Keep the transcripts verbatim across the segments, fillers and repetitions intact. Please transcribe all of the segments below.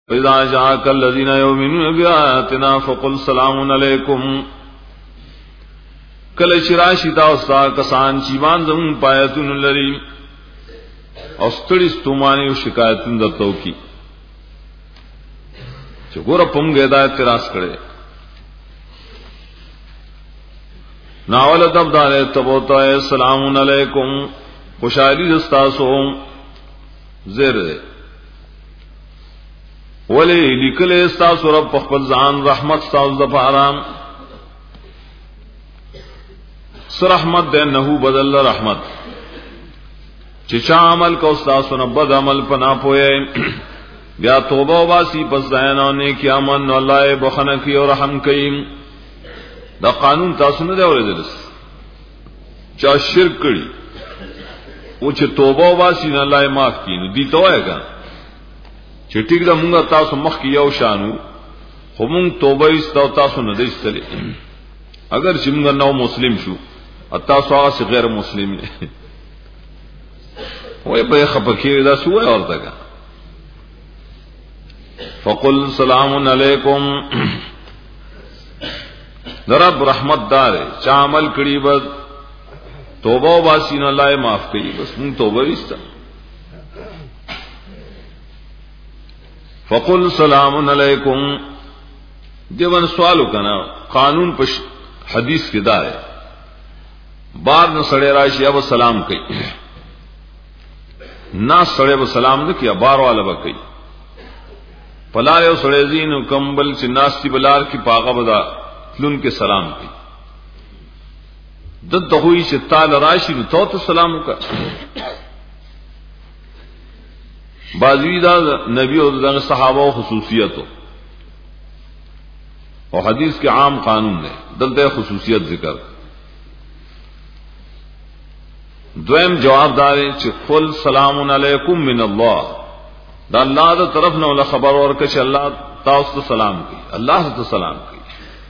اذا جاءك الذين يؤمنون بآياتنا فقل سلام علیکم کله چې راشي تاسو کسان چې ایمان زموږ پایتون لري او ستړي ستومانه او شکایتونه درته کوي چې ګوره پم هدایت تراس کړي ناول دب دار تبوتا السلام علیکم خوشالي دستاسو زیر ولی لیکل استاسو رب خپل ځان رحمت تاسو د پاره سر رحمت ده انه بدل رحمت چې چا عمل کو استاسو نه بد عمل پنا پوهه بیا توبه واسي پس ځانونه کې امن الله بخنه کوي او رحم کوي دا قانون تاسو نه دی اورېدل چا شرک کړي او چې توبه واسي نه الله معاف کړي دي توایګه چې ټیک دا مونږه تاسو مخ کې یو شانو خو مونږ توبه ایستو تاسو نه دیستلې اگر چې مونږ نو مسلم شو تاسو هغه غیر مسلم نه وای په خپکه دا سوې ورته فقل سلام علیکم رب رحمت دار چا عمل کړي بس توبه واسي نه الله معاف کړي بس مونږ توبه ایستو فقل سلام علیکم دیوان سوالو کنا قانون پر حدیث کی دا ہے بار نہ سڑے راشی اب سلام کئی نہ سڑے اب سلام نہ کیا بار والا با کئی پلارے سڑے زین کمبل چناستی بلار کی پاغا بدا تلن کے سلام کئی دد ہوئی سے تال راشی نو تو تو سلام کا بازوی دا نبی اور دا صحابہ و خصوصیتو اور حدیث کے عام قانون نے دلتے خصوصیت ذکر دویم جواب دارے چھ قل سلام علیکم من اللہ دا اللہ دا طرف نہ ولا خبر اور کچھ اللہ تاست سلام کی اللہ تا سلام کی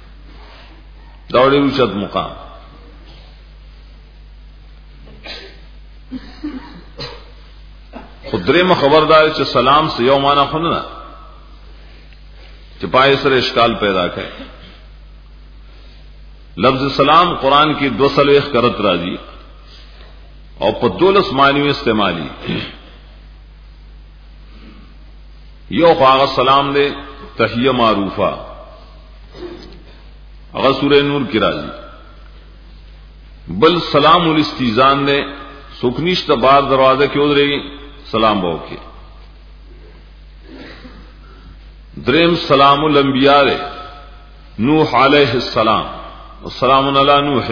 دوڑی وچت مقام خدرے میں خبردار چې سلام سے یو معنی خوننا چې پای سره اشکال پیدا کړي لفظ سلام قرآن کی دو سلوخ کرت راځي او په دولس معنی استعمالی یو هغه سلام دے تحیہ معروفہ هغه سورہ نور کی راځي بل سلام الاستیزان دے سکنیشت بار دروازه کې ودرېږي سلام باو کے دریم سلام الانبیاء نوح علیہ السلام السلام علی نوح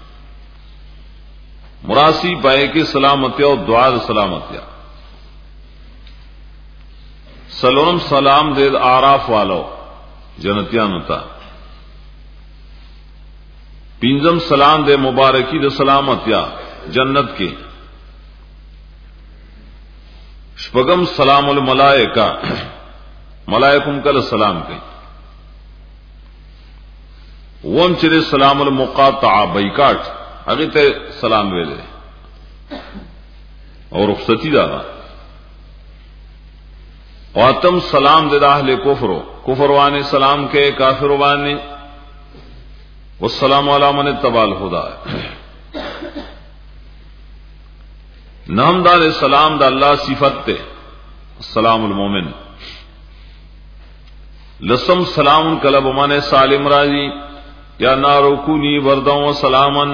مراسی پائے کے سلامتی اور دعا سلامتی سلام سلام دے آراف والو جنتیان تا پینزم سلام دے مبارکی دے سلامتیا جنت کے شپغم سلام الملائکہ ملائکم کل سلام کئی وم چرے سلام المقاطع بیکاٹ اگے تے سلام ویلے اور رخصتی دارا واتم سلام دے اہل کفر کفر وانے سلام کے کافر وانے والسلام علی من اتبع الہدى نام دار سلام دا اللہ صفت تے السلام المومن لسم سلام کلب مانے سالم راضی یا نارکونی بردوں و سلامن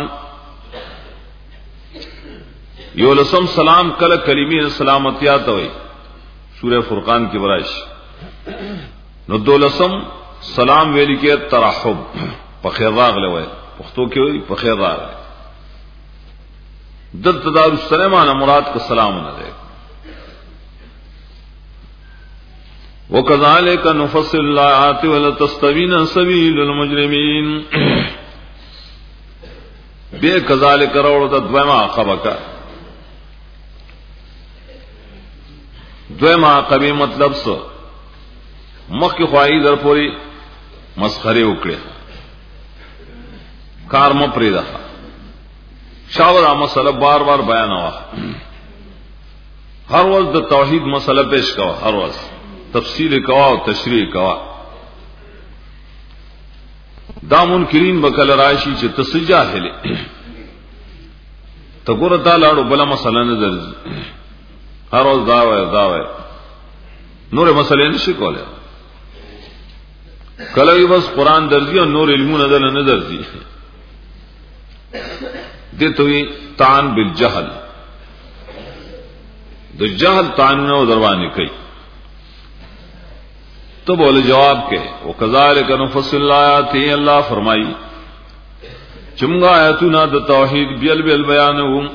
یو لسم سلام کل کلمی سلامتیات ہوئی سورہ فرقان کی برائش نو دو لسم سلام ویلی کے ترحب پخیر راغ لوئے پختو کی ہوئی پخیر راغ لوئے دل تدار السلام مراد کا سلام علیکم وَكَذَلِكَ نُفَصِّلُ الْآيَاتِ وَلَتَسْتَبِينَ سَبِيلُ الْمُجْرِمِينَ بے کذالک روڑ دا دویما عقبہ دویما عقبی مطلب سو مخ کی خواہی در پوری مسخرے اکڑے کار مپری دا شاور مسئلہ بار بار بیان ہوا ہر وقت دا توحید مسئلہ پیش کوا ہر وقت تفصیل کوا او تشریح کوا دا منکرین بکل راشی چې تسجاهل تګور تعالی اړو بل مسله نه درځي هر ورځ دا وای دا وای نور مسلې نشي کولای کله بس قران درځي او نور علمونه دل نه درځي دته وی تعن بالجهل د جهل تعنونه دروانه کوي تو بولے جواب کے وکذالک نفصل الآیات اللہ فرمائی چمگا آیاتنا د توحید بیل بیل بیانهم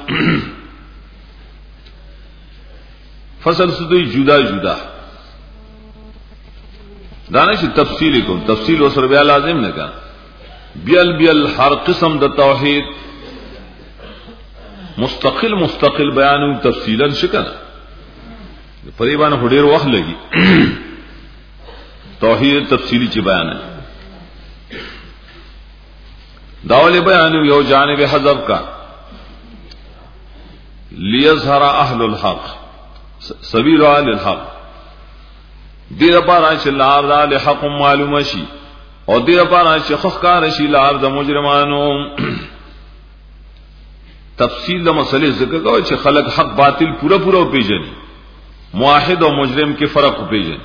فصل سدوی جدا جدا دانش تفصیل کو تفصیل وسر بیا لازم نہ کا بیل بیل ہر قسم د توحید مستقل مستقل بیان تفصیلا شکن پریبان هډیر وخت لګي توحید تفصیلی چی بیان ہے داول بیان یو جانب حذف کا لیظہر اہل الحق سبیل اہل الحق دیر پارا چی لار دا لحق معلوم شی اور دیر پارا چی خخکار شی لار دا مجرمانو تفصیل دا مسئلے ذکر کرو چی خلق حق باطل پورا پورا پیجنی موحد اور مجرم کے فرق پیجنی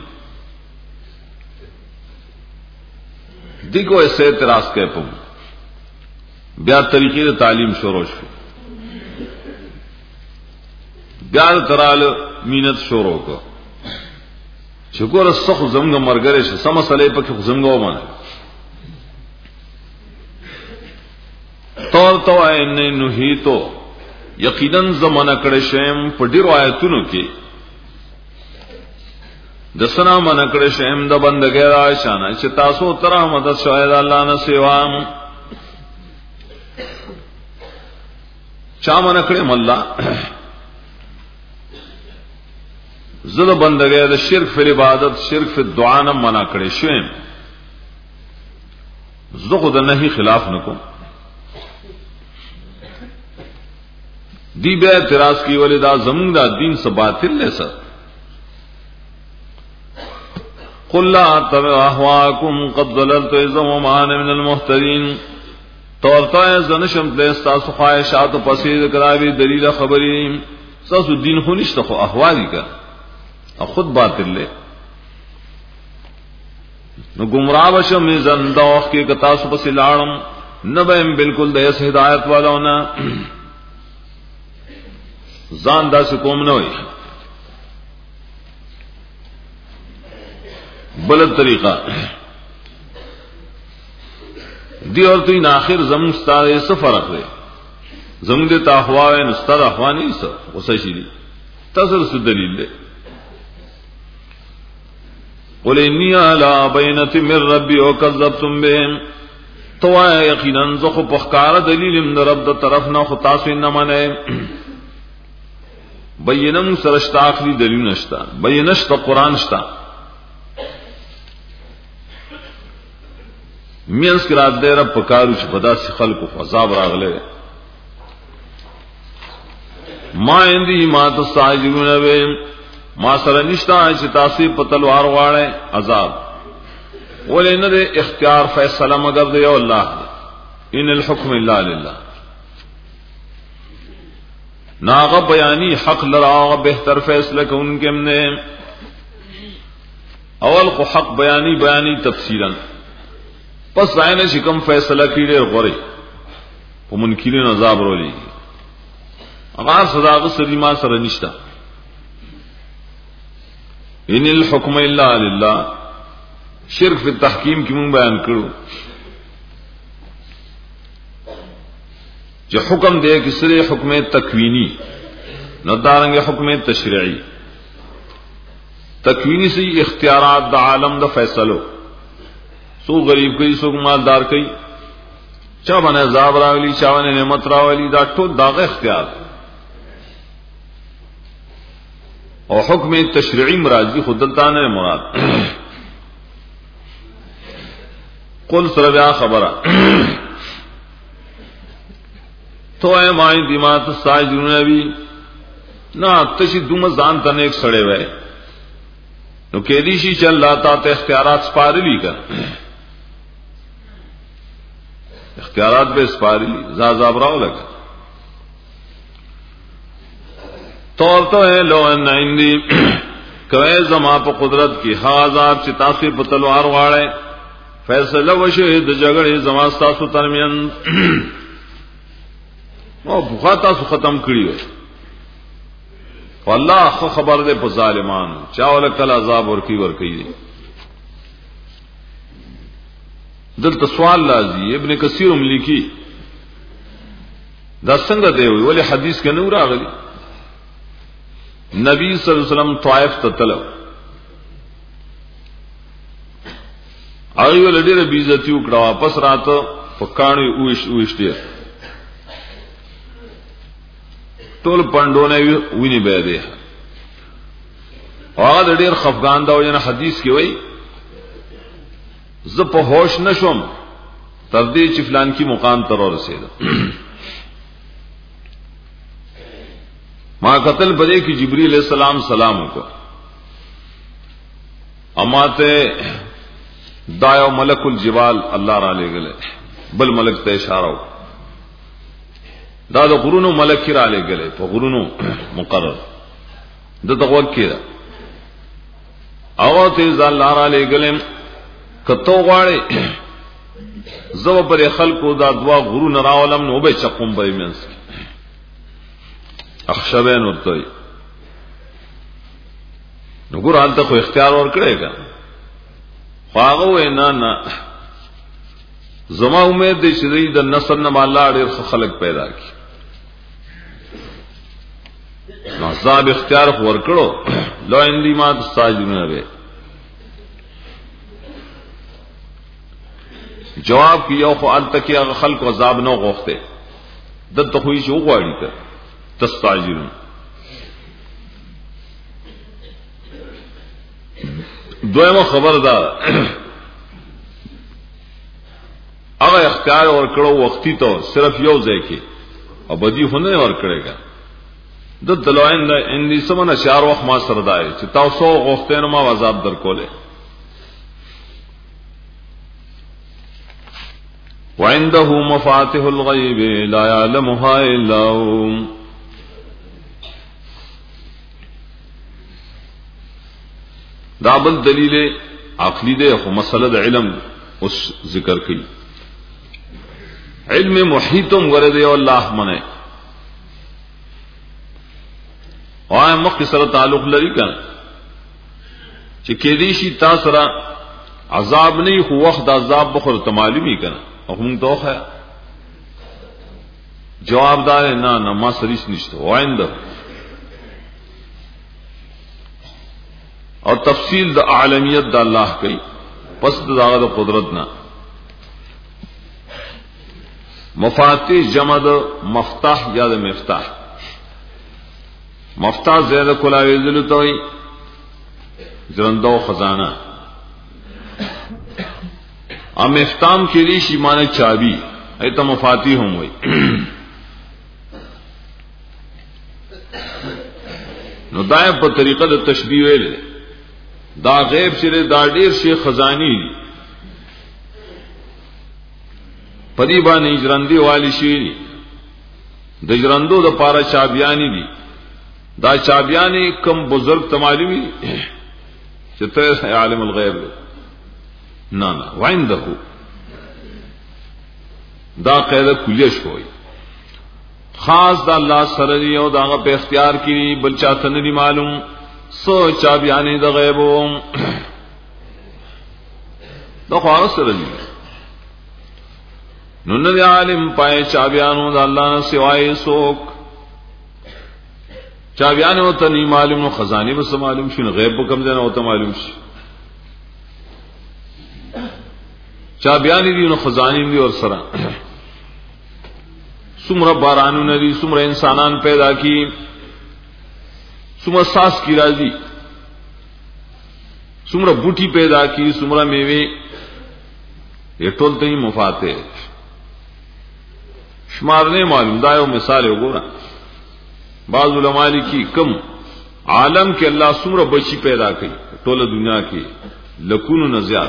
دیکھو ایسے اعتراض کہ پم بیا طریقے تعلیم شروع شو بیا ترال مینت شروع کو شکر سخ زمگ مرگرے سے سم مسئلے پک زمگو من طور تو اے نہی تو یقیناً زمانہ کڑے شیم پډیرو آیتونو کې دسنا من کړه شیم د بندګی را شانه چې تاسو تر مدد شاید الله نه سیوا چا من کړه مله زړه بندګی د شرک فی عبادت شرک فی دعا نه منا کړه شیم زغه د نهی خلاف نکوم دی به اعتراض کی ولدا زمون دا دین سے باطل لے سر قل لا اتبع اهواكم قد ضللت اذا وما انا من المهتدين تورتا زنشم دستا خواہشات پسید کراوی دلیل خبری ساس دین خو نشته خو احوالی کا خود باطل لے نو گمراہ بشم زندوخ کے کتا سو پس لاړم نبم بالکل د اس ہدایت والاونا ځان داس کوم نه وي بلد طریقہ دی اور تو ان آخر زمون ستاره څه فرق دی زمون د تاخوا نه ستاره اخوانی څه وسه شي تاسو څه دلیل دی قل انی علی بینۃ من ربی وکذبتم بهم تو یقینا زخ په ښکار دلیل من رب د طرف نه خو تاسو نه منئ بینم سرشت آخری دلیل نشتا بینشت قرآن شتا مینس کی رات دے رب پکارو چھ پدا سی خلقو عذاب راغلے ما اندی ما تستعجلون بے ما سر نشتا ہے چھ تاسی پتلوار واڑے عذاب ولی ندے اختیار فیصلہ مگر دے اللہ ان الحکم اللہ للہ ناغ بیانی حق لراغ بہتر فیصلہ کہ ان کے نے اول کو حق بیانی بیانی تفصیلا پس آئین شکم فیصلہ کی دیر غوری پا منکرین عذاب رو لی اغار صداق سلیما سر نشتا ان الحکم اللہ للہ شرک فی التحکیم کی من بیان کرو جو حکم دے کہ سرے حکم تکوینی نہ دارنگے حکم تشریعی تکوینی سے اختیارات دا عالم دا فیصلو سو غریب کئی سو مالدار کئی چا بنے عذاب راولی چا بنے نعمت راولی دا ٹھول داغ اختیار اور حکم تشریعی مرادی خودلتان ہے مراد قل سربیا خبرہ تو اے مائی دیمات ساجدون نبی نا تشی دوم ځان تنه ایک سړی وای نو کې دي شي چې الله تعالی ته اختیارات سپارلي کا اختیارات به سپارلي زازاب راو لگا طور تو ہے لو ان عندي کوي زما په قدرت کې حاضر چې تاسو په تلوار واړې فیصله وشي د جګړې زما تاسو ترمن او بوخا تاسو ختم کړیو والله خو خبر دې په ظالمانو چاول کل عذاب ورکی ورکی دي دلته سوال لازم ابن کثیر هم لیکي دا څنګه دی ولی حدیث کې نور راغلی نبی صلی الله علیه وسلم طائف ته تلو هغه ولډیره بیزتی وکړه واپس راته پکانو اوښ اوښتي ټول پندونه ویني به دي هغه ډیر خفقان دا وینه حدیث کې وای ز په هوش نشم تر دې چې فلان کی مقام تر ورسېده ما قتل بده کې جبرئیل علیہ السلام سلام وکړه اماته دایو ملک الجبال الله را لګل بل ملک ته اشاره وکړه دا د غرونو ملک را لګل په غرونو مقرر د دغه کېره او ته ځان لاره لګل کته غواړي زو پر خلقو دا دوا غرونو راولم نو به چقوم به منس اخشبین ورته نو ګور حالت خو اختیار ور کړی کا خواغه وینا نه زما امید دې چې د نسل نه الله ډېر خلق پیدا کی نو صاحب اختیار ور کړو لو اندی ما تستاجونه به جواب کیو خو ال تک هغه خلق عذاب نو غوښته د تخوی شو غواړي ته تستاجرون دویمه خبر ده هغه اختیار ور کړو وختي ته صرف یو ځای کې او بدی هونه ور کړیږي د دلوین د اندی سمونه شار وخت ما سره دای چې تاسو غوښته نو ما عذاب درکوله وعنده مفاتيح الغيب لا يعلمها الا هو دابل دلیل عقلی ده خو مسله د علم اوس ذکر کړي علم محیطم ورده او الله منه او مخ سره تعلق لري کنه چې کې دې شي تاسو را عذاب نه خو وخت عذاب بخور ته معلومي کنه او موږ دوه جوابدار نه نه ما سریش نشته وایند او تفصیل د عالمیت د الله کوي پس دغه د قدرت نه مفاتيح جمع د مفتاح یا د مفتاح مفتاح زیاده کولاوي ذلته وي ژوندو خزانه ام مفتاح کې لري شی معنی چابي ایته مفاتيح هم وي نو دای په طریقه د تشبیه ویل دا غیب شری دا ډیر شی خزانی پدی باندې ژرندې والی شي د ژرندو د پاره چابيانی دي دا چابيانی کم بزرگ تمالوی چې ته عالم الغیب نه نه وعنده دا قاعده کلیه شوی خاص د الله سره دی او داغه په اختیار کې بل چاته نه معلوم سو چابيانی د غیبوم دا خاص سره دی نو نه عالم پای چابيانو د الله نه سوای سوک چابيانو ته نه معلوم نو خزانه به سم معلوم شي غیب به کم ځای نه وته معلوم شي چابيانی دي نو خزانه دي ور سره سمره بارانو ندی سمره انسانان پیدا کی سمره ساس کی راضی سمره بوٹی پیدا کی سمره میوه یہ ټول ته مفاتيح شمار نه معلوم دا یو مثال وګوره بعض علماء کی کم عالم کې الله څومره بچی پیدا کړي ټوله دنیا کې لکونو نه زیات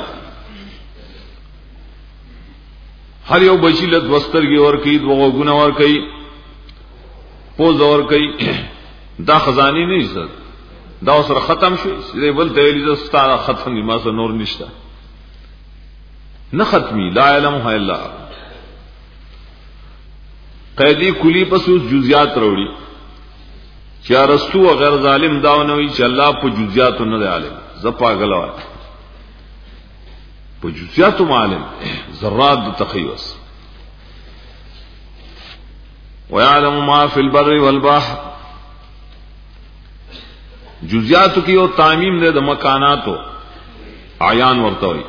هر یو بچی له دوسترګي ور کوي دوه غونه ور کوي پوز ور کوي دا خزاني نه عزت دا سره ختم شو دې بل ته ویل ستاره ختم دي ما سره نور نشته نه ختمي لا علم الا قیدی کلی پس جزئیات وروړي چې ارستو او غیر ظالم داو نه وي چې الله په جزئیات نه دی عالم زپاګلوا په جزئیات عالم ذرات د تخیوس ويعلم ما في البر والبحر جزئیات کی او تعمیم دے د مکاناتو عیان ورته وي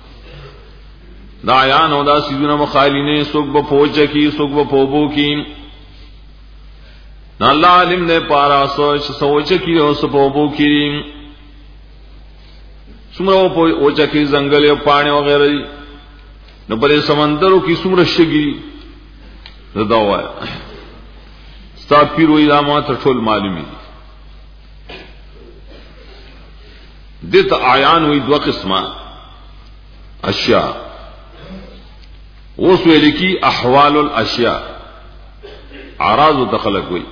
دا عیان او دا سيزونه مخالینه سوق په پوجا کی سوق په پوبو کی نہ اللہ علم نے پارا سوچ سوچ کی او سپوبو کی سمرو پو اوچا کی زنگل او پانی وغیرہ نو بڑے سمندروں کی سمر شگی ردا ہوا ہے ستا پیر وی دامات ټول معلومی دت آیان ہوئی دو قسمہ اشیاء وہ سویل کی احوال الاشیاء اعراض و تخلق ہوئی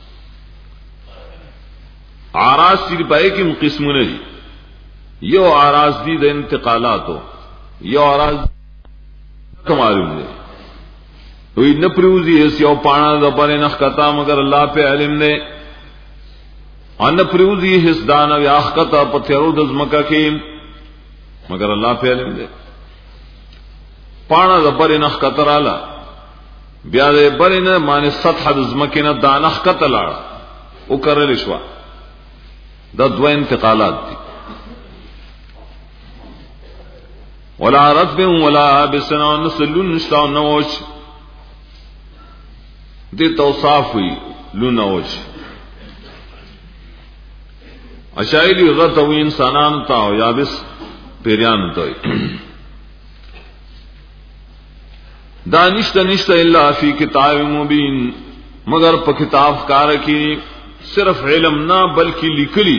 اعراض صرف پائے کہ قسم نہیں یو اعراض دی د انتقالاتو یو اعراض معلوم دے وی نہ پروزی ہے یو پانا د بنے نخ کتا مگر اللہ پہ علم نے ان پروزی ہے دان او اخ کتا پتھرو د زمکا کی مگر اللہ پہ علم دے پانا د بنے نخ کتا رالا بیا دے بنے نہ معنی سطح د زمکے نہ دانخ کتا لاړه او کرل شوا دا دو انتقالات دی ولا رتب ولا بسنا نسلون نشتا نوش دی توصاف ہوئی لونوش اشائلی غطوی انسانان تاو یابس پیریان تاوی دا نشتا نشتا اللہ فی کتاب مبین مگر پا کتاب کار کی صرف علم نہ بلکہ لکلی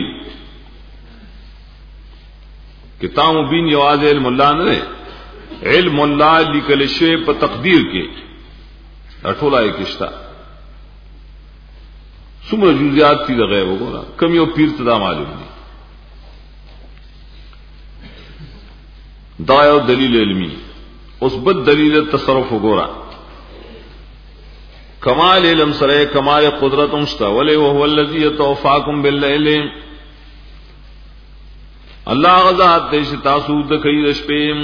کتاب مبین یواز علم اللہ نے علم اللہ لکل شے پا تقدیر کے اٹھولا ایک اشتا سمر جزیات تی دا غیب ہو گونا کم یو پیر تدا معلوم دی دا یو دلیل علمی اس بد دلیل تصرف ہو گورا کمال علم سرے کمال قدرت مشتا ولی وهو الذی یتوفاکم باللیل اللہ غزات دیش تاسود کئی رشپیم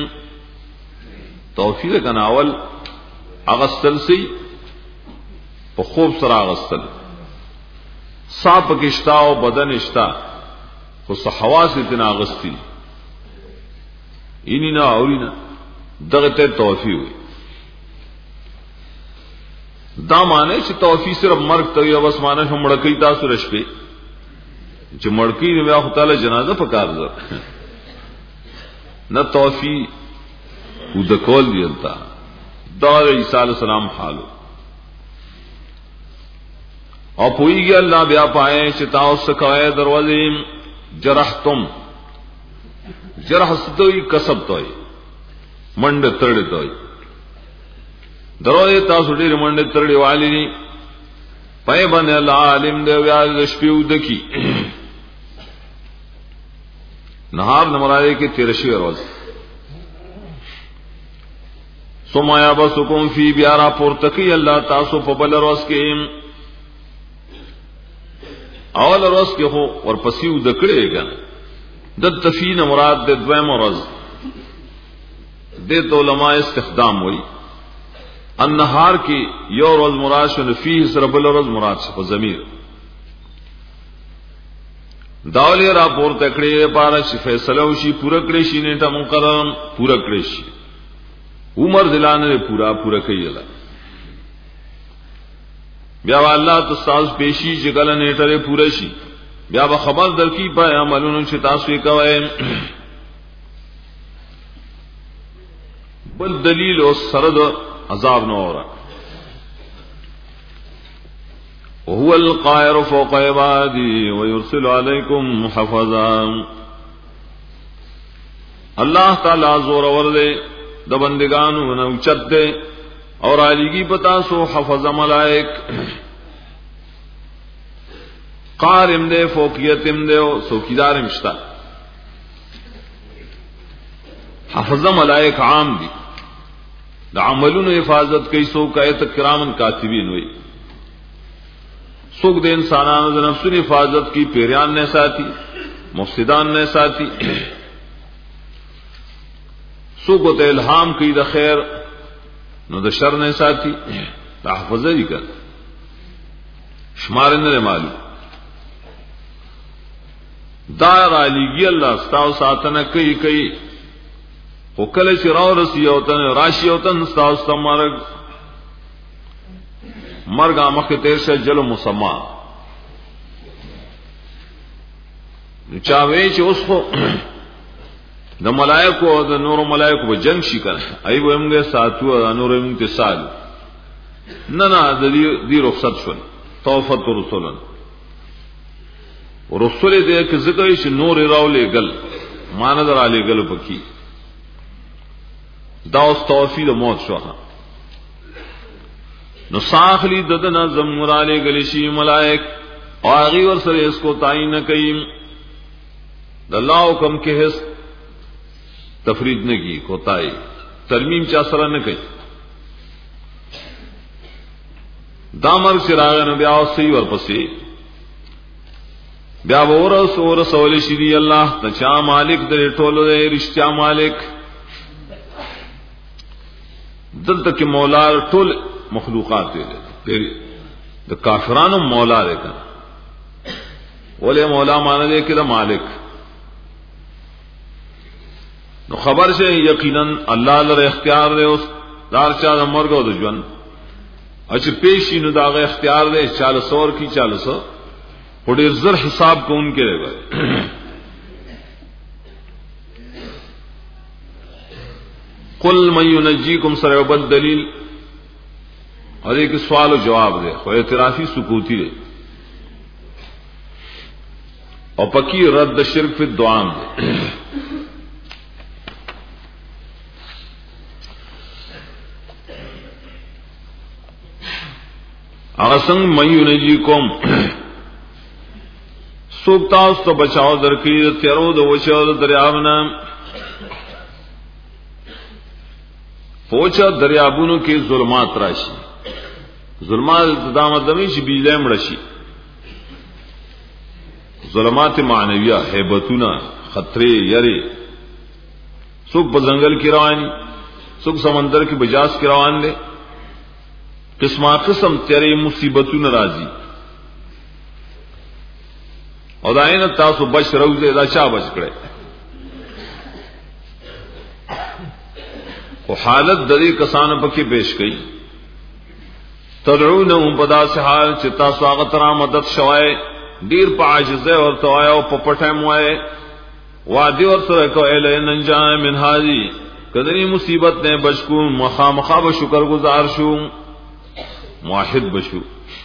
توفیق کناول اغسطل سی پا خوب سر اغسطل ساپ کشتا و بدن اشتا خود حواس اتنا اغسطی اینی نا اولی نا دغت توفیق ہوئی دا مانے چې توفیق صرف مرګ ته یو بس معنی هم مړکی تاسو رشپې چې مړکی دی بیا خدای جنازه پکار ده نه توفیق و د کول دی انتا دا عیسی علیہ السلام حالو او پویږي الله بیا پائے چې تاسو کوي دروازې جرحتم جرح ستوي کسب توي منډ تړ توي دروازه تاسو ډېر منډه ترړې والی دي پای باندې الله عالم دی بیا د شپې ودکی نهار نمراده کې تیرشي ورځ سمایا بسکم فی بیا را پورتکی الله تاسو په بل ورځ کې اول ورځ کې هو ورپسې ودکړې ګان د تفین مراد د دویم ورځ د علماء استخدام وایي النهار کی یو روز مراد شو فيه سره بل روز مراد شو ضمیر داولی را پورته کړی پاره چې فیصله وشي پوره کړی شي نیټه مقرر پوره کړی شي عمر دلانه پورا پوره کړی بیا الله تاسو پیشي چې کله نیټه پوره شي بیا به خبر درکې په عملونو چې تاسو یې کوئ بل دلیل او سرد عذاب نو اورا وهو القاهر فوق عباده ويرسل عليكم حفظا. اللہ تعالی زور ور دے د بندگانو نو چت دے اور علیگی پتا سو حفظ ملائک قارم دے فوقیتم دے سوکیدار مشتا. حفظ ملائک عام دی دا عملون حفاظت کئی سو کایت کرامن کاتبین ہوئی سوک دے انسانان دا نفسون حفاظت کی پیریان نے ساتھی مفسدان نے ساتھی سوک تے الہام کی دا خیر نو دا شر نے ساتھی دا حفظ ہی کر شمارن نے معلوم دار علیگی اللہ ستاو ساتنا کئی کئی او کله چې راو رسی اوتن راشي اوتن تاسو ته مرګ مرګ مخه تیر شه جلو مسما چا وی چې اوس خو د ملائکه او د نور ملائکه په جنگ شي کنه ای ومغه ساتو او نور موږ ته سال نه نه د دې رخصت شول توفت رسولن ورسول دې کې ذکر شي نور راولې گل مان در علی گل پکی دا استوفی د موت شوها نو ساخلی ددنا زمراله گلیشی ملائک او هغه ور سره اس کو تعین کئ د الله حکم کې هیڅ تفرید نه کی کوتای ترمیم چا سره نه کئ دامر چراغ نو بیا سی ور پسې بیا ورس ور سوال شي دی الله ته چا مالک دې ټولو دې رښتیا مالک دلته کې مولا ټول مخلوقات دي د کافرانو مولا دی کنه ولې مولا معنی دی کې د مالک نو خبر شه یقینا الله لره اختیار دی اوس دار چا د مرګ او د ژوند اچ پیشي نو داغه اختیار دی چاله سور کی چاله سو وړي زر حساب کون کې دی قل من ينجيكم سره بد دلیل اور ایک سوال و جواب دے خو اعترافی سکوتی دے اور پکی رد شرک فی الدعام دے اغسنگ من ينجيكم سوکتا اس تو بچاؤ درکی تیرو دو وچاؤ دریابنا پوچا دریابونو کې ظلمات راشي ظلمات دامه دمي چې بیلم راشي ظلمات معنویه هیبتونه خطرې یری څوک په ځنګل کې روان څوک سمندر کې بجاز کې روان دي قسمه قسم تیرې مصیبتونه راځي او داینه تاسو بچ روزه دا چا بچ کړي او حالت د دې کسانو پکې پیش کړي تدعونهم پدا سے حال چې تاسو هغه تر مدد شوای ډیر په عاجزه او توای او په پټه موای وادي ور سره کوي لئن جاء من هذه کدرې مصیبت نه بچو مخامخه به شکر گزار شو موحد بشو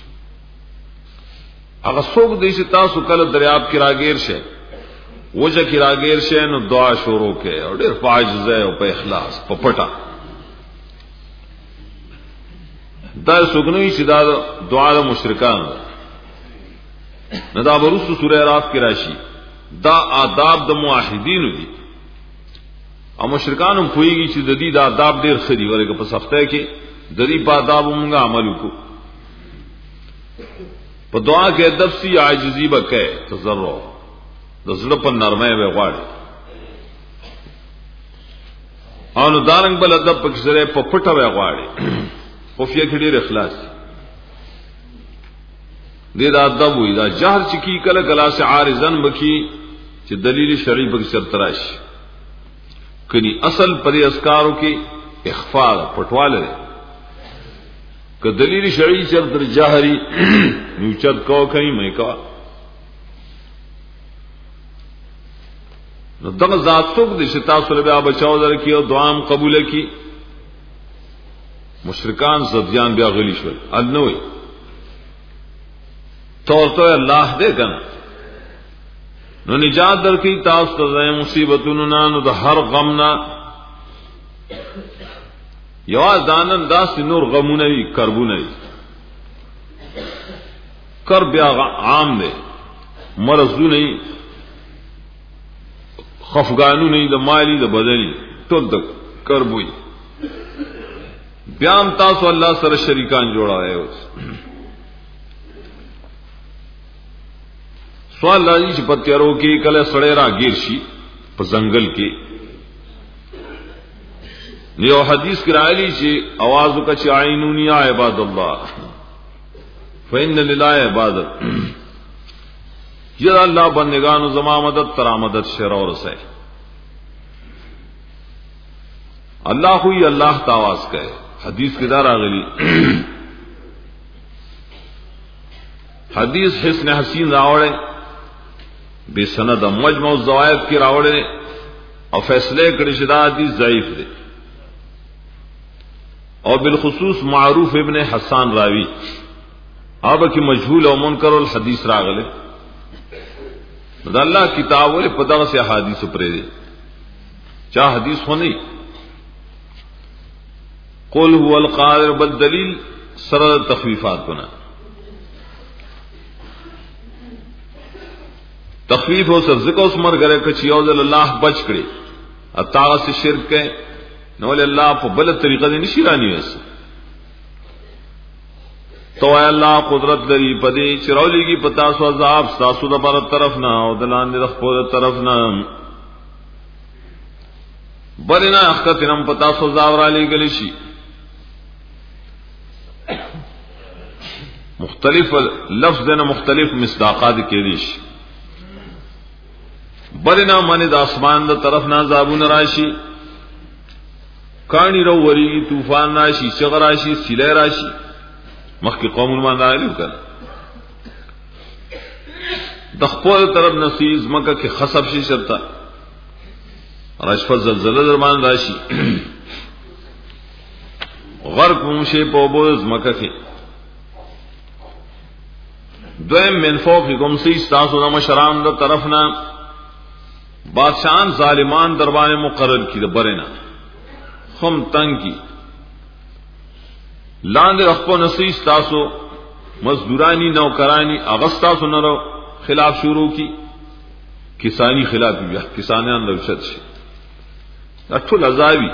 هغه څوک دې چې تاسو کله دریاب کې راګیر شه وجه کی راگیر شه نو دعا شروع کې او ډېر پاجزه او په اخلاص په پټه دا سګنوي چې دا دعا د مشرکان نه دا ورسره سوره اعراف کې راشي دا آداب د موحدینو دي او مشرکان هم کویږي چې د دې د آداب ډېر خدي ورګه په سخته کې د دې په آداب موږ عمل وکړو په دعا کې ادب سي عاجزي وکړي تضرع د زړه په نرمه به غواړي او نو دارنګ بل ادب په سره په پټه به غواړي خو فيه کې ډېر اخلاص دې دا ادب وي دا جهر چې کی کله کلا سے عارضن بکی چې دلیل شرعي په شرط راشي کني اصل پر اسکارو کې اخفاء پټواله که دلیل شرعي شرط جهري نو چت کو کوي مې کا نو دغه ذات څوک دي چې تاسو له بیا بچاو درکې او دعام قبول کړي مشرکان زديان بیا غلي شول ادنوي تو تو الله دې کنه نو نجات درکې تاسو ته مصیبتونو نه نو د هر غم نه یو ځانن داس نور غمونه وي کربونه وي کر بیا عام دی مرزونه وي خفګانونه وي د مالی د بدني ټول د کربوي بیا تاسو الله سره شریکان جوړاوي اوس سوال لازم چې پتیارو کې کله سړی را گیر شي په ځنګل کې یو حدیث کې راځي چې आवाज وکړي چې عینونی یا عباد الله فإن لله عبادت یا الله بندگانو زما مدد تر مدد شر اور سے اللہ ہوئی اللہ تاواز کہے حدیث کے دار اغلی حدیث حسن حسین راوڑے بے سند مجمع الزوائد کی راوڑے اور فیصلے کرشدہ حدیث ضعیف دے اور بالخصوص معروف ابن حسان راوی اب کی مجہول و منکر الحدیث راغلے اللہ کتاب والے پتہ سے حدیث پرے دے چاہ حدیث ہو نہیں قل هو القادر بالدلیل سر تخفیفات بنا تخفیف ہو سر ذکر اس مر گرے کچھ یوزل اللہ بچ کرے اتاغ سے شرک ہے نول اللہ پا بلد طریقہ دے نشیرانی ویسے تو اے اللہ قدرت لری پدے چرولی کی پتاسو عذاب ستاسو دا بارت طرف نہ او دلان دے دخپو دا طرف نہ بلنا اخت نم پتاسو عذاب را لے گلشی مختلف لفظ دینا مختلف مصداقات کے دیش بلنا من دا اسمان دا طرف نہ عذابون راشی کانی رو وری طوفان راشی چغ راشی سیلے راشی مخ کی قوم مان راغلی کړه د خپل طرف نسیز مکه کې خصب شي شرطه راشف زلزلہ درمان راشي غرق مشه په بوز مکه کې دویم من فوقکم سی تاسو د مشران د طرف نه بادشاہان ظالمان دربان مقرر کی د برنا خم تنگ کی لاند رخپو نسیس تاسو مزدورانی نوکرانی اغسطاسو نرو خلاف شروع کی کسانی خلاف بیا کسانیان روشت شی اٹھول عذابی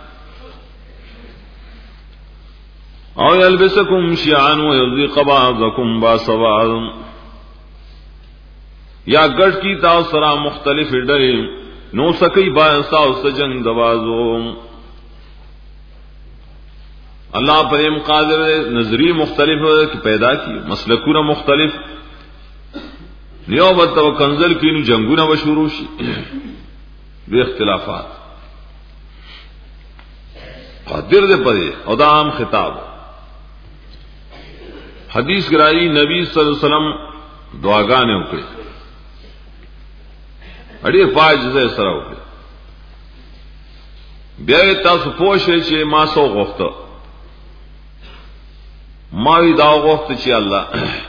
او یلبسکم شیعان و یذیق بعضکم باسواد یا گڑھ کی تاثرہ مختلف ڈرے نو سکی باعثا اس جنگ دوازو اللہ پر ام قادر نظری مختلف کی پیدا کی مسلکونه مختلف نیو بت و کنزل کینو جنگونه و شروع شي بے اختلافات قادر دے پدے او دا عام خطاب حدیث گرائی نبی صلی اللہ علیہ وسلم دعاګانې وکړي اړې فاجزه سره وکړي بیا تاسو پوښی چې ما سو غوښته ماوی دا غوښت چې الله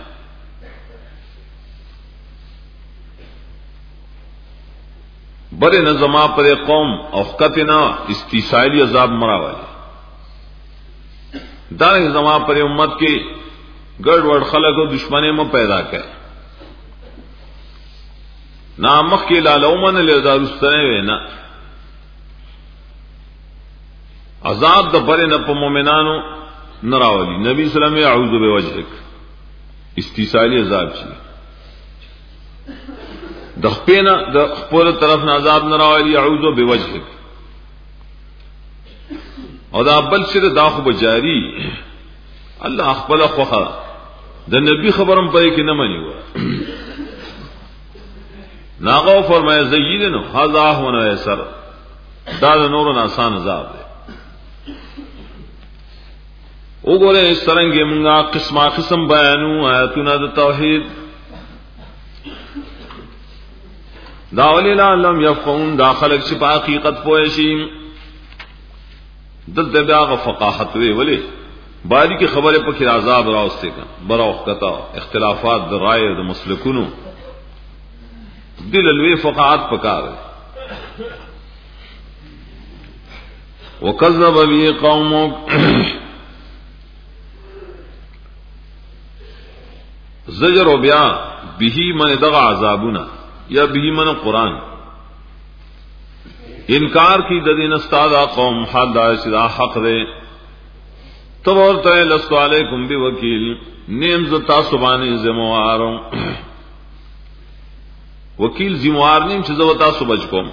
بڑے نظما پر قوم اوقتنا استیصالی عذاب مراوالی دار زما پر امت کے گڑ وڑ خلق و دشمنے میں پیدا کرے نامخ کے لالومن لزارستنے وینا عذاب د بڑے نپ مومنانو نراولی نبی صلی اللہ علیہ وسلم اعوذ بوجهک استیصالی عذاب چی د خپینا د خپل طرف نه عذاب نراولی اعوذ بوجهک او دا بل شر دا خو بجاری الله خپل خوخه د نبی خبرم پې کې نه مانی و ناغو فرمایا زیدنو هذا هو نیسر دا نور آسان عذاب ہے وګوره څنګه موږ قسمه قسم بیانو آیاتونه د توحید دا وللا لم يفقهون داخلك چې په حقیقت پوه شي دلته بیا فقاحت وی ولی باری کی خبر پکې عذاب راوسته کا براوخ کتا اختلافات د رائے د مسلکونو دل لوی فقاعت پکاره وکذب به قومک زجر و بیا به من دغه عذابنا یا به من قران انکار کی د دین استاد قوم حد دا حق دے تو ورته لست علیکم بوکیل نیم زتا سبحانه زموارم وکیل زموار نیم چې زوتا سبج کوم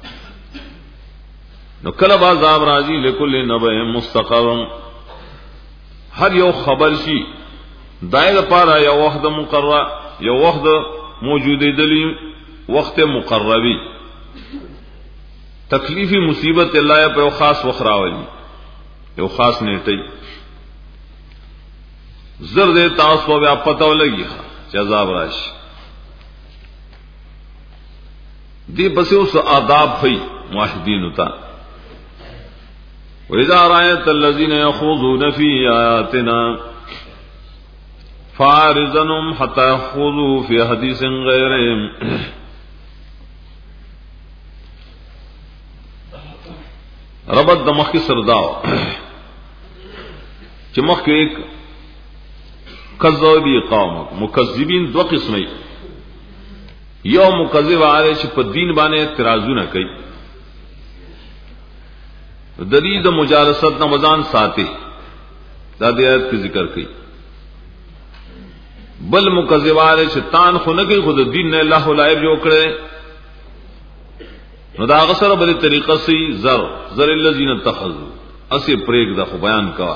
نو کله با عذاب راځي لکل نبئ مستقر هر یو خبر شي دایره پاره یو وخت مقرر یو وخت موجوده دلی وخت مقربی تکلیفی مصیبت الله په خاص وخت راولي یو خاص نیټي زرد تاسو بیا پته ولګي چې عذاب راشي دی بس اوس آداب هي موحدین تا واذا رايت الذين يخوضون في آياتنا فارزنهم حتى يخوضوا في حديث غيرهم ربط د مخ سرداو چې مخ کې ایک کذابی قوم مکذبین دو قسمه یو مکذب علی چې په دین باندې اعتراضونه کوي د دې د مجالست نمازان ساتي دا د آیت کې ذکر کوي بل مکذب علی چې تان خو نه کوي خود دین نه الله لایب جوړ کړي نو دا غسر بل طریقه سي زر زر الذين اتخذوا اسی پریک دا خو بیان کوا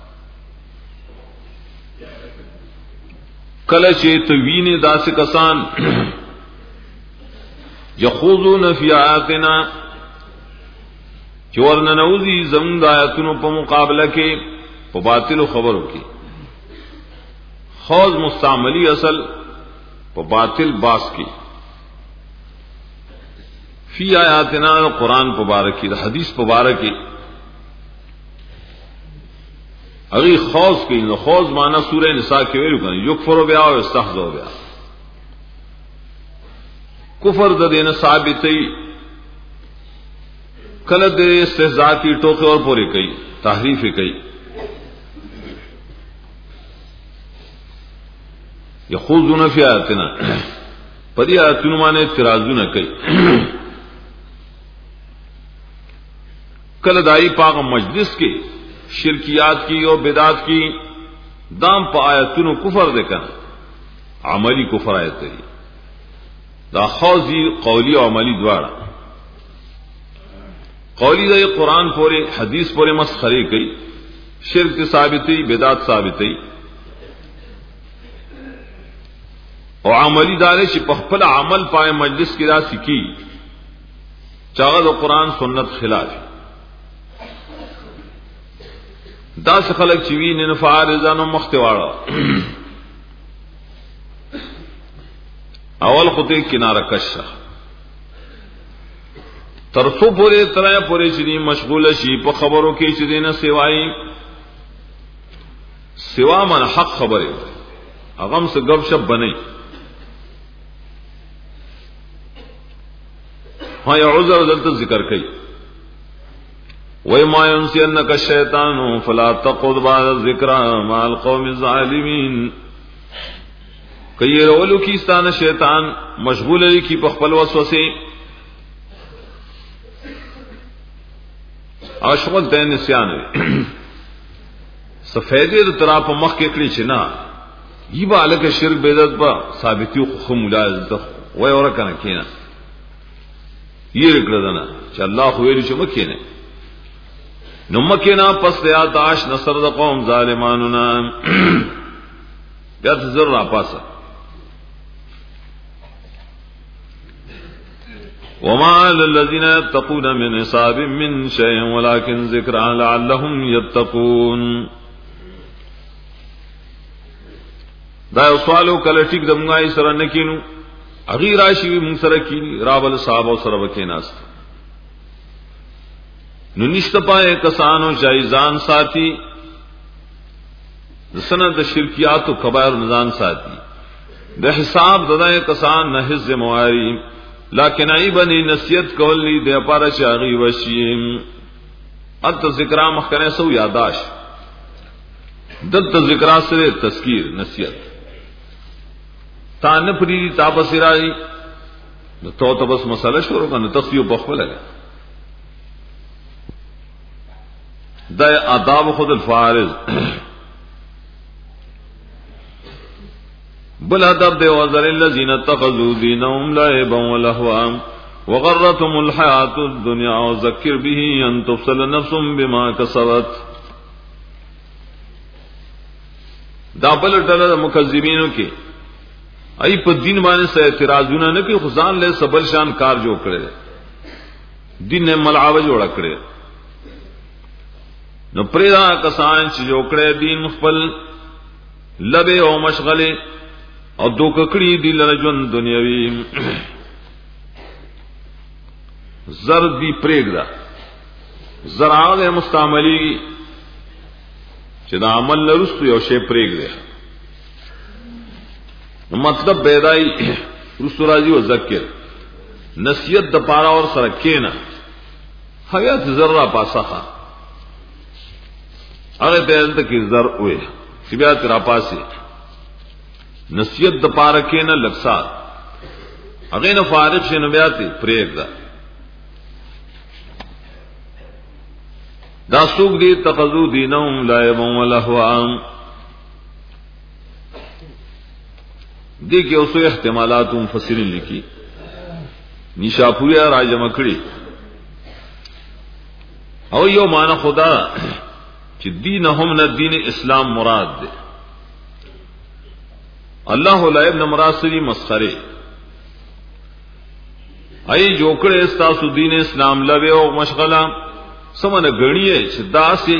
کله چې توینه داسې کسان یخوضون فی آیاتنا چورن نوزی زمون د آیاتونو په مقابله کې په باطل خبرو کې خوض مستعملی اصل په باطل باس کې فی آیاتنا قرآن مبارکی دا حدیث مبارکی اگی خوض کی نو خوض مانا سورہ نساء کے ویلو کنی یکفرو بیا و استحضو بیا کفر دا دینا ثابتی کلد دے استحضاء کی ٹوکے اور پوری کئی تحریف کئی یخوضون فی آیاتنا پدی آیاتونو مانے اعتراضون کئی کل دائی پاک مجلس کے شرکیات کی اور بدعات کی دام پا آیتونو کفر دیکھا عملی کفر آیت ہے دا خوضی قولی و عملی دوارا قولی دا یہ قرآن پورے حدیث پورے مسخرے کئی شرک ثابتی بدعات ثابتی اور عملی دارے چی پخپل عمل پائے مجلس کی دا سکی چاغد و قرآن سنت خلاف دا سے خلق چوی ننفارزان و مختوارا اول خطے کنارہ کشا ترسو پورے طرح پورے چنی مشغول شی پا خبروں کے چدین سوائی سوا من حق خبرے اغم سے گب شب بنے ہاں یہ عذر دلتا ذکر کئی وَمَا يُنْسِيَنَّكَ الشَّيْطَانُ فَلَا تَقْعُدْ بَعْدَ الذِّكْرَى مَعَ الْقَوْمِ الظَّالِمِينَ کئی رولو کی استان شیطان مشغول ہے کی پخپل وسوسے اشغل تین نسیان ہے سفیدی دو طرف مخ کے کلی چنا یہ با علک شرک بیدت با ثابتیو خم ملاحظ وی اورکا نکینا یہ رکردنا چا اللہ خویلی چا مکینا نمکینا پس دیا داش نصر دا قوم ظالمانونا بیات ذر را پاسا وما للذین یتقون من حساب من شیء ولكن ذکرا لعلهم یتقون دا سوالو کله ټیک دمغای سره نکینو اغیر راشی وی مون سره کی رابل صاحب او سره وکیناست نو نشت پائے کسانو چاہی زان ساتھی سند شرکیات و کبائر نزان ساتي د حساب ددای کسان نه ذمہواری لیکن ای بنی نصیحت کولی د پاره چاغي وشیم ات ذکر مخکنه سو یاداش دت ذکر سره تذکیر نصیحت تا نه پری تابس راي نو تو ته بس مسله شروع کنه تصفیه بخول لګا د آداب خود الفارض بل ادب دے وذر الذين اتخذوا دينهم لعبا ولهوا وغرتهم الحياة الدنيا وذكر به ان تفصل نفس بما كسبت دا بل ډله مکذبینو کې ای په دین باندې سه اعتراضونه نه کوي خدان له سبل شان کار جوړ کړي دین نه ملعب جوړ کړي نو پردا کسان چې جوړ کړي دین خپل لبه او مشغله او دوک کړي دي لره ژوند دنیوي زر دی پرېګدا زراعه مستعملي چې دا عمل لرستو یو شی پرېګدا مطلب بیدای رسول راضی او ذکر نصیحت د پارا اور سره کینا حیات ذره پاسخه هغه ته ته کی زر وې چې بیا تر پاسه نصیحت د پارا کینا لکسات هغه نه فارغ شنه بیا ته پرېږده دا سوق دي تخذو دینهم لعبا ولهوا دې کې اوسو احتمالات مفسرین لیکي نشاپوري راجم کړي او یو معنا خدا چې دینهم نه دین اسلام مراد ده الله لعب نه مراد سری مسخره ای جوکړه استاسو دین اسلام لوي او مشغله سمونه غړیه چې داسې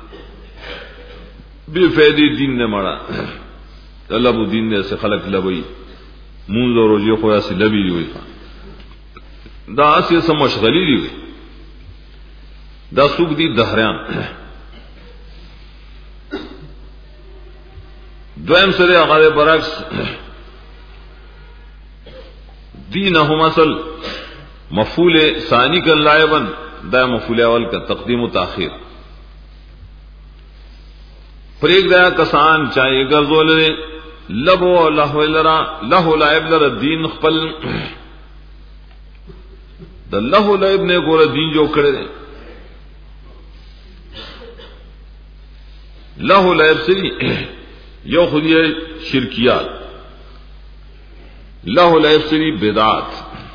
بے فائدې دین نه مړه طلب دین دې سے خلق لوي مونږ روزي خو یې لبي وي دا اسې سم مشغلي دي دا سوق دي دهریان دویم سره هغه برعکس دینهم اصل مفعول ثانی کا لایبن دا مفعول اول کا تقدیم و تاخیر پریک دا کسان چاہیے گرزول لبو لہو لرا لہو لعب لرا دین خپل دا لہو لعب نے گورا دین جو کڑے دے لہو لعب سری یو خودی شرکیات لہو لعب سری بدعات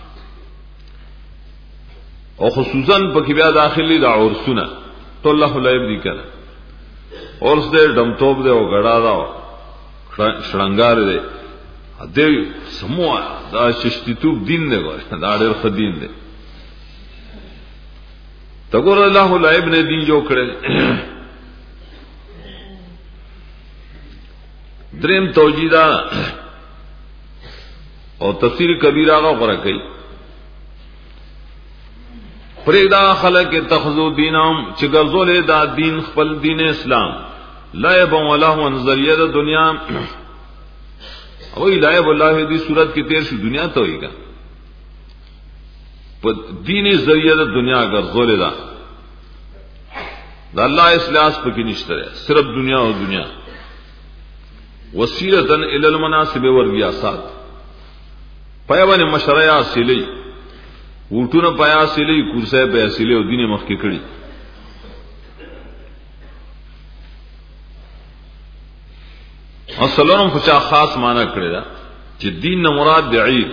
او خصوصاً پکی بیا داخلی دا عرسونا تو لہو لعب دی کنا عرس دے ڈمتوب دے او گڑا دا شرنگار دے دے سموع دا ششتیتوب دین دے گوئے دا دیر خدین دے تگور اللہ لعب نے دین جو کرے دریم توجیدہ اور تفسیر کبیرہ کا غرقی پریدا خلق تخذو دینام چگرزول دا دین خپل دین اسلام لعب ولهو ذریعہ دا دنیا وہی لعب اللہ دی صورت کی تیر شو دنیا تو ہوئی گا دین ذریعہ دا دنیا گرزول دا دا اللہ اسلاس پہ کی نشتر ہے صرف دنیا و دنیا وسیلتن الی المناسب والریاسات پیابان مشرعہ سیلی وټونه پیا سیلی کورسه پیا سیلی او دینه مخ کې کړي اصلونو خو خاص معنی کړی دا چې دین نه مراد دی عید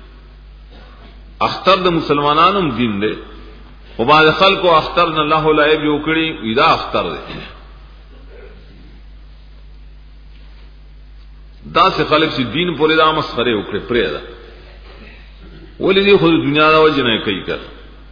اختر د مسلمانانو دین دی او بعد خلکو اختر نه الله لعب یو کړی ودا اختر دی دا څه خلک چې دین پورې دا مسخره وکړي پرې دا ولی دی خود دنیا دا وجه نه کوي کړ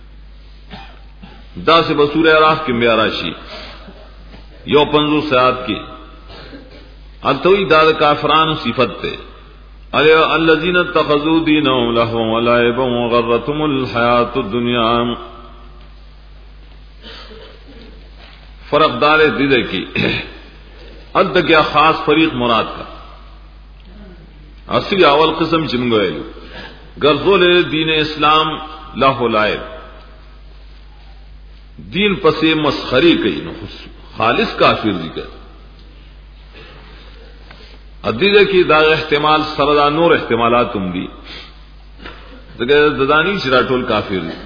دا سے بسورہ راہ کې بیا راشي یو پنځو ساعت کې اتوی دا کافرانو صفت ته الی الذین اتخذوا دینهم لهوا ولعبا وغرتهم الحیات الدنیا فرق دار دې کې ال تک یا خاص فریق مراد کا اصلی اول قسم چمگوئے گرزول دین اسلام لاہو لائب دین پسے مسخری کئی نو خالص کافر ذکر ادیجہ کی دا احتمال سردا نور احتمالات تم دی ددانی چرا ٹول کافر دی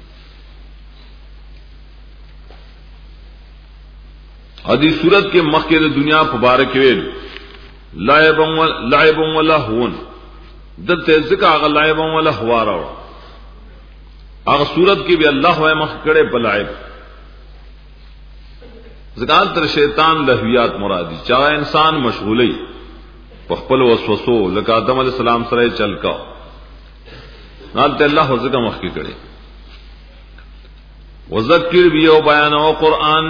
ادی صورت کے مخ کے دنیا مبارک ویل لائب لائب ولہون دلتے ذکر اگر لائب ولہوا رہو اگر صورت کی بھی اللہ ہوئے مخ کڑے پلائب ذکر تر شیطان لہویات مرادی چاہے انسان مشغولی پخپل وسوسو لکا آدم علیہ السلام سرے چل کا نالتے اللہ ہو ذکر مخ کی کڑے وذکر بیو بیان و قرآن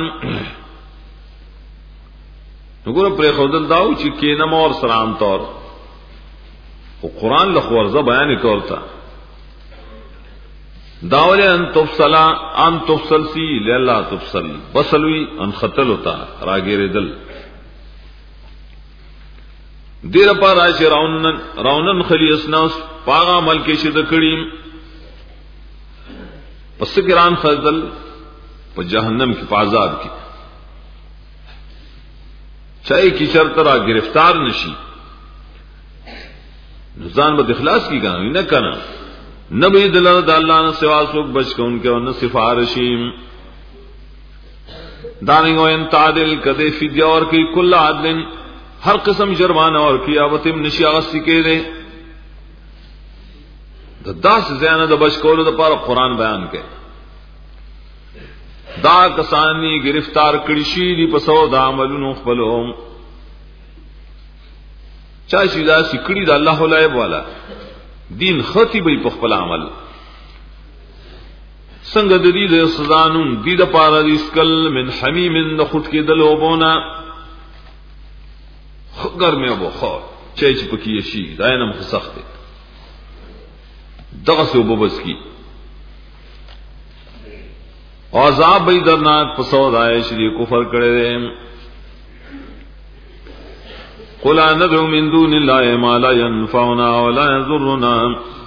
نگور پر خودل داو چی کینم اور سرام طور وہ قرآن لخورزہ بیان کرتا داولے ان تفصلا ان تفصل سی لیلا تفصل بسلوی ان خطل ہوتا راگیر دل دیر پا راشی راونن راونن خلی اسناس پاغا ملکی شد کریم پس کران خزل پا جہنم کی پازاب کی چاہے کی شرط را گرفتار نشی نزان بد اخلاص کی کہنا نہ کنا نبی دلر دا اللہ نے سوا سوک بچ کے ان کے ون سفارشیم داننگ و انتعادل کدے فدیہ اور کی کل عدل ہر قسم جرمانہ اور کی آبتم نشی آغستی کے دے دا دا سے زیانہ دا بچ کولو دا پارا قرآن بیان کے دا کسانی گرفتار کڑشی دی پسو دا عملونو خپلوم چاہشی دا سکڑی دا اللہ لائب والا دین خطی بی پخپل عمل سنگ دی دا سزانون دی دا پارا دی اسکل من حمیم دا خود کی دلو بونا خگر میں ابو خور چاہی چی پکی یشی دا اینم خسخت ہے دغس و ببس کی عذاب بی درناک پسود آئے شری کفر کرے دے قل ندعو من دون اللہ ما لا ينفعنا ولا يضرنا